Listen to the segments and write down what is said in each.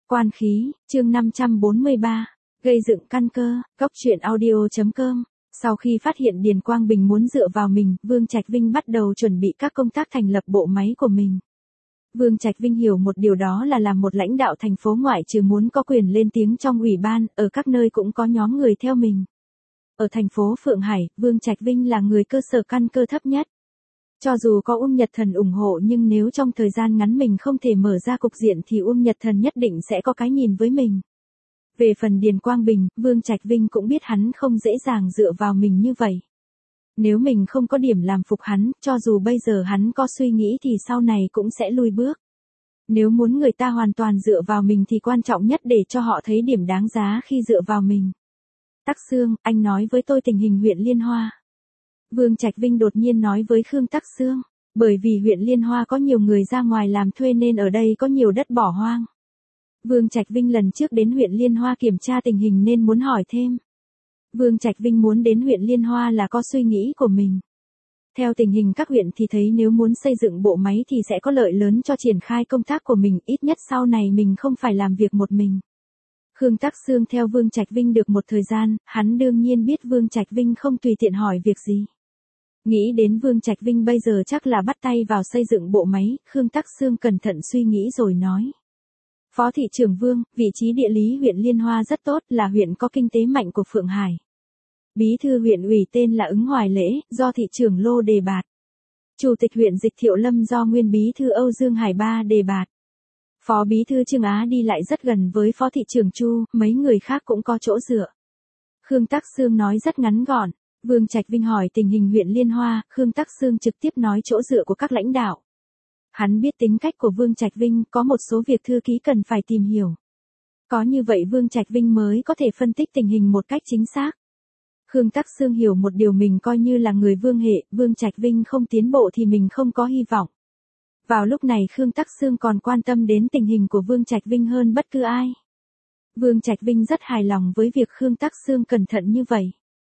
Quan khí, chương 543, gây dựng căn cơ, góc truyện audio.com. Sau khi phát hiện Điền Quang Bình muốn dựa vào mình, Vương Trạch Vinh bắt đầu chuẩn bị các công tác thành lập bộ máy của mình. Vương Trạch Vinh hiểu một điều đó là làm một lãnh đạo thành phố ngoại trừ muốn có quyền lên tiếng trong ủy ban, ở các nơi cũng có nhóm người theo mình. Ở thành phố Phượng Hải, Vương Trạch Vinh là người cơ sở căn cơ thấp nhất. Cho dù có Uông Nhật Thần ủng hộ nhưng nếu trong thời gian ngắn mình không thể mở ra cục diện thì Uông Nhật Thần nhất định sẽ có cái nhìn với mình. Về phần Điền Quang Bình, Vương Trạch Vinh cũng biết hắn không dễ dàng dựa vào mình như vậy. Nếu mình không có điểm làm phục hắn, cho dù bây giờ hắn có suy nghĩ thì sau này cũng sẽ lui bước. Nếu muốn người ta hoàn toàn dựa vào mình thì quan trọng nhất để cho họ thấy điểm đáng giá khi dựa vào mình. Tắc Xương, anh nói với tôi tình hình huyện Liên Hoa. Vương Trạch Vinh đột nhiên nói với Khương Tắc Xương, bởi vì huyện Liên Hoa có nhiều người ra ngoài làm thuê nên ở đây có nhiều đất bỏ hoang. Vương Trạch Vinh lần trước đến huyện Liên Hoa kiểm tra tình hình nên muốn hỏi thêm. Vương Trạch Vinh muốn đến huyện Liên Hoa là có suy nghĩ của mình. Theo tình hình các huyện thì thấy nếu muốn xây dựng bộ máy thì sẽ có lợi lớn cho triển khai công tác của mình, ít nhất sau này mình không phải làm việc một mình. Khương Tắc Xương theo Vương Trạch Vinh được một thời gian, hắn đương nhiên biết Vương Trạch Vinh không tùy tiện hỏi việc gì. Nghĩ đến Vương Trạch Vinh bây giờ chắc là bắt tay vào xây dựng bộ máy, Khương Tắc Xương cẩn thận suy nghĩ rồi nói. Phó thị trưởng Vương, vị trí địa lý huyện Liên Hoa rất tốt, là huyện có kinh tế mạnh của Phượng Hải. Bí thư huyện ủy tên là Ứng Hoài Lễ, do thị trưởng Lô đề bạt. Chủ tịch huyện Dịch Thiệu Lâm do nguyên bí thư Âu Dương Hải Ba đề bạt. Phó bí thư Trương Á đi lại rất gần với phó thị trưởng Chu, mấy người khác cũng có chỗ dựa. Khương Tắc Xương nói rất ngắn gọn. Vương Trạch Vinh hỏi tình hình huyện Liên Hoa, Khương Tắc Xương trực tiếp nói chỗ dựa của các lãnh đạo. Hắn biết tính cách của Vương Trạch Vinh, có một số việc thư ký cần phải tìm hiểu. Có như vậy Vương Trạch Vinh mới có thể phân tích tình hình một cách chính xác. Khương Tắc Xương hiểu một điều, mình coi như là người Vương hệ, Vương Trạch Vinh không tiến bộ thì mình không có hy vọng. Vào lúc này Khương Tắc Xương còn quan tâm đến tình hình của Vương Trạch Vinh hơn bất cứ ai. Vương Trạch Vinh rất hài lòng với việc Khương Tắc Xương cẩn thận như vậy.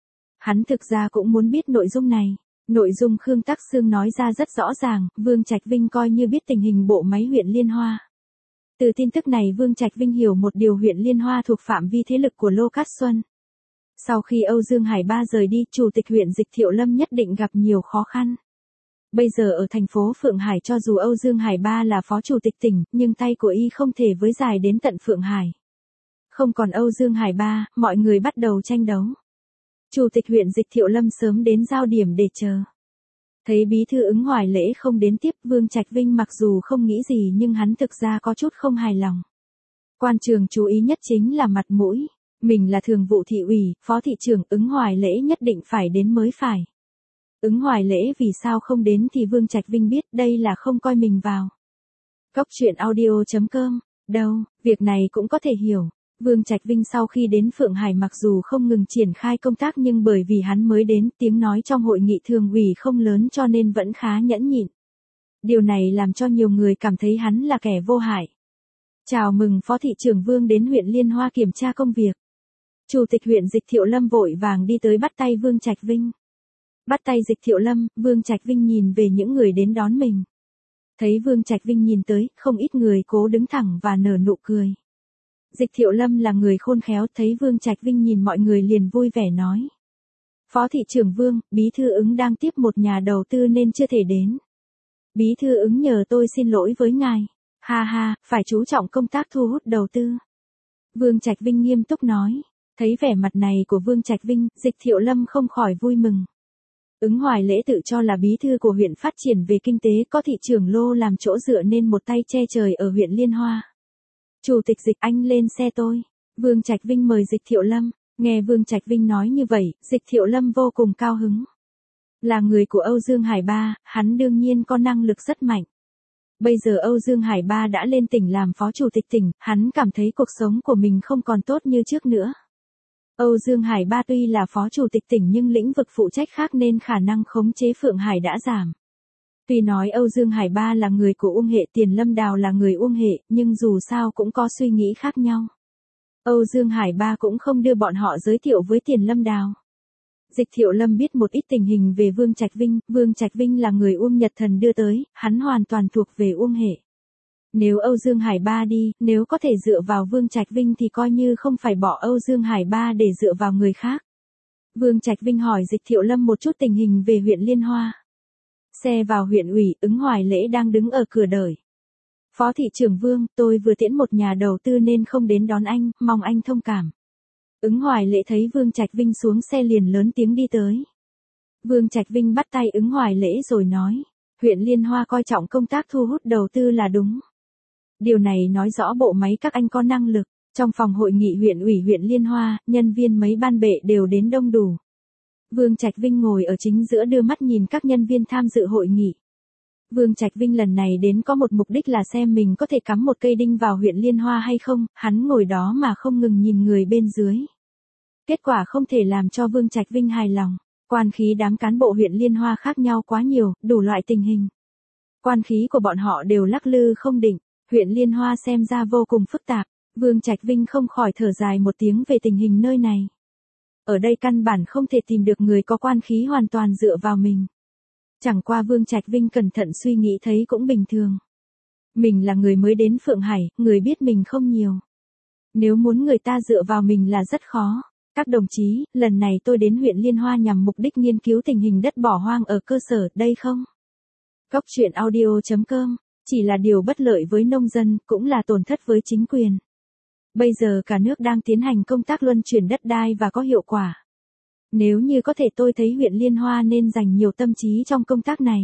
Hắn thực ra cũng muốn biết nội dung này. Nội dung Khương Tắc Xương nói ra rất rõ ràng, Vương Trạch Vinh coi như biết tình hình bộ máy huyện Liên Hoa. Từ tin tức này Vương Trạch Vinh hiểu một điều, huyện Liên Hoa thuộc phạm vi thế lực của Lô Cát Xuân. Sau khi Âu Dương Hải Ba rời đi, chủ tịch huyện Dịch Thiệu Lâm nhất định gặp nhiều khó khăn. Bây giờ ở thành phố Phượng Hải cho dù Âu Dương Hải Ba là phó chủ tịch tỉnh, nhưng tay của y không thể với dài đến tận Phượng Hải. Không còn Âu Dương Hải Ba, mọi người bắt đầu tranh đấu. Chủ tịch huyện Dịch Thiệu Lâm sớm đến giao điểm để chờ. Thấy bí thư Ứng Hoài Lễ không đến tiếp, Vương Trạch Vinh mặc dù không nghĩ gì nhưng hắn thực ra có chút không hài lòng. Quan trường chú ý nhất chính là mặt mũi. Mình là thường vụ thị ủy, phó thị trưởng, Ứng Hoài Lễ nhất định phải đến mới phải. Ứng Hoài Lễ vì sao không đến thì Vương Trạch Vinh biết đây là không coi mình vào. Góc truyện audio.com. Đâu, việc này cũng có thể hiểu. Vương Trạch Vinh sau khi đến Phượng Hải mặc dù không ngừng triển khai công tác nhưng bởi vì hắn mới đến, tiếng nói trong hội nghị thường ủy không lớn cho nên vẫn khá nhẫn nhịn. Điều này làm cho nhiều người cảm thấy hắn là kẻ vô hại. Chào mừng phó thị trưởng Vương đến huyện Liên Hoa kiểm tra công việc. Chủ tịch huyện Dịch Thiệu Lâm vội vàng đi tới bắt tay Vương Trạch Vinh. Bắt tay Dịch Thiệu Lâm, Vương Trạch Vinh nhìn về những người đến đón mình. Thấy Vương Trạch Vinh nhìn tới, không ít người cố đứng thẳng và nở nụ cười. Dịch Thiệu Lâm là người khôn khéo, thấy Vương Trạch Vinh nhìn mọi người liền vui vẻ nói. Phó thị trưởng Vương, bí thư Ứng đang tiếp một nhà đầu tư nên chưa thể đến. Bí thư Ứng nhờ tôi xin lỗi với ngài. Ha ha, phải chú trọng công tác thu hút đầu tư. Vương Trạch Vinh nghiêm túc nói. Thấy vẻ mặt này của Vương Trạch Vinh, Dịch Thiệu Lâm không khỏi vui mừng. Ứng Hoài Lễ tự cho là bí thư của huyện phát triển về kinh tế, có thị trưởng Lô làm chỗ dựa nên một tay che trời ở huyện Liên Hoa. Chủ tịch Dịch, anh lên xe tôi. Vương Trạch Vinh mời Dịch Thiệu Lâm. Nghe Vương Trạch Vinh nói như vậy, Dịch Thiệu Lâm vô cùng cao hứng. Là người của Âu Dương Hải Ba, hắn đương nhiên có năng lực rất mạnh. Bây giờ Âu Dương Hải Ba đã lên tỉnh làm phó chủ tịch tỉnh, hắn cảm thấy cuộc sống của mình không còn tốt như trước nữa. Âu Dương Hải Ba tuy là phó chủ tịch tỉnh nhưng lĩnh vực phụ trách khác nên khả năng khống chế Phượng Hải đã giảm. Tuy nói Âu Dương Hải Ba là người của Uông hệ, Tiền Lâm Đào là người Uông hệ, nhưng dù sao cũng có suy nghĩ khác nhau. Âu Dương Hải Ba cũng không đưa bọn họ giới thiệu với Tiền Lâm Đào. Dịch Thiệu Lâm biết một ít tình hình về Vương Trạch Vinh là người Uông Nhật Thần đưa tới, hắn hoàn toàn thuộc về Uông hệ. Nếu Âu Dương Hải Ba đi, nếu có thể dựa vào Vương Trạch Vinh thì coi như không phải bỏ Âu Dương Hải Ba để dựa vào người khác. Vương Trạch Vinh hỏi Dịch Thiệu Lâm một chút tình hình về huyện Liên Hoa. Xe vào huyện ủy, Ứng Hoài Lễ đang đứng ở cửa đợi. Phó thị trưởng Vương, tôi vừa tiễn một nhà đầu tư nên không đến đón anh, mong anh thông cảm. Ứng Hoài Lễ thấy Vương Trạch Vinh xuống xe liền lớn tiếng đi tới. Vương Trạch Vinh bắt tay Ứng Hoài Lễ rồi nói, huyện Liên Hoa coi trọng công tác thu hút đầu tư là đúng. Điều này nói rõ bộ máy các anh có năng lực. Trong phòng hội nghị huyện ủy huyện Liên Hoa, nhân viên mấy ban bệ đều đến đông đủ. Vương Trạch Vinh ngồi ở chính giữa đưa mắt nhìn các nhân viên tham dự hội nghị. Vương Trạch Vinh lần này đến có một mục đích là xem mình có thể cắm một cây đinh vào huyện Liên Hoa hay không, hắn ngồi đó mà không ngừng nhìn người bên dưới. Kết quả không thể làm cho Vương Trạch Vinh hài lòng. Quan khí đám cán bộ huyện Liên Hoa khác nhau quá nhiều, đủ loại tình hình. Quan khí của bọn họ đều lắc lư không định, huyện Liên Hoa xem ra vô cùng phức tạp. Vương Trạch Vinh không khỏi thở dài một tiếng về tình hình nơi này. Ở đây căn bản không thể tìm được người có quan khí hoàn toàn dựa vào mình. Chẳng qua Vương Trạch Vinh cẩn thận suy nghĩ thấy cũng bình thường. Mình là người mới đến Phượng Hải, người biết mình không nhiều. Nếu muốn người ta dựa vào mình là rất khó. Các đồng chí, lần này tôi đến huyện Liên Hoa nhằm mục đích nghiên cứu tình hình đất bỏ hoang ở cơ sở, đây không? Cốc truyện audio.com, chỉ là điều bất lợi với nông dân, cũng là tổn thất với chính quyền. Bây giờ cả nước đang tiến hành công tác luân chuyển đất đai và có hiệu quả. Nếu như có thể tôi thấy huyện Liên Hoa nên dành nhiều tâm trí trong công tác này.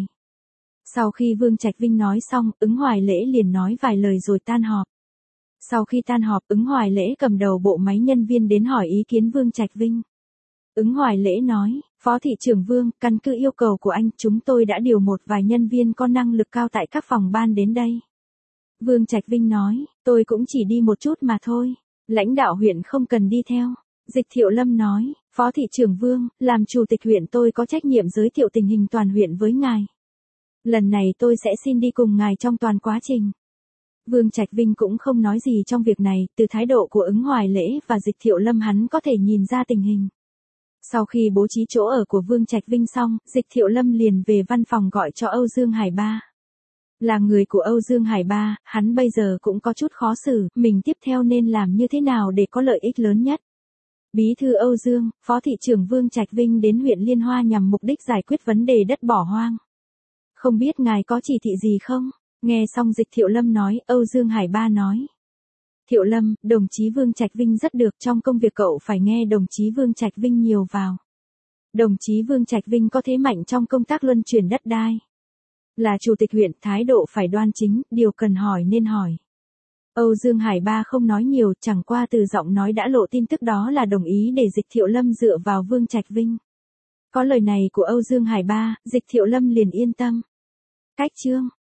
Sau khi Vương Trạch Vinh nói xong, Ứng Hoài Lễ liền nói vài lời rồi tan họp. Sau khi tan họp, Ứng Hoài Lễ cầm đầu bộ máy nhân viên đến hỏi ý kiến Vương Trạch Vinh. Ứng Hoài Lễ nói, Phó thị trưởng Vương, căn cứ yêu cầu của anh, chúng tôi đã điều một vài nhân viên có năng lực cao tại các phòng ban đến đây. Vương Trạch Vinh nói, tôi cũng chỉ đi một chút mà thôi, lãnh đạo huyện không cần đi theo. Dịch Thiệu Lâm nói, Phó thị trưởng Vương, làm chủ tịch huyện tôi có trách nhiệm giới thiệu tình hình toàn huyện với ngài. Lần này tôi sẽ xin đi cùng ngài trong toàn quá trình. Vương Trạch Vinh cũng không nói gì trong việc này, từ thái độ của Ứng Hoài Lễ và Dịch Thiệu Lâm hắn có thể nhìn ra tình hình. Sau khi bố trí chỗ ở của Vương Trạch Vinh xong, Dịch Thiệu Lâm liền về văn phòng gọi cho Âu Dương Hải Ba. Là người của Âu Dương Hải Ba, hắn bây giờ cũng có chút khó xử, mình tiếp theo nên làm như thế nào để có lợi ích lớn nhất. Bí thư Âu Dương, Phó thị trưởng Vương Trạch Vinh đến huyện Liên Hoa nhằm mục đích giải quyết vấn đề đất bỏ hoang. Không biết ngài có chỉ thị gì không? Nghe xong Dịch Thiệu Lâm nói, Âu Dương Hải Ba nói. Thiệu Lâm, đồng chí Vương Trạch Vinh rất được, trong công việc cậu phải nghe đồng chí Vương Trạch Vinh nhiều vào. Đồng chí Vương Trạch Vinh có thế mạnh trong công tác luân chuyển đất đai. Là chủ tịch huyện, thái độ phải đoan chính, điều cần hỏi nên hỏi. Âu Dương Hải Ba không nói nhiều, chẳng qua từ giọng nói đã lộ tin tức đó là đồng ý để Dịch Thiệu Lâm dựa vào Vương Trạch Vinh. Có lời này của Âu Dương Hải Ba, Dịch Thiệu Lâm liền yên tâm. Cách chương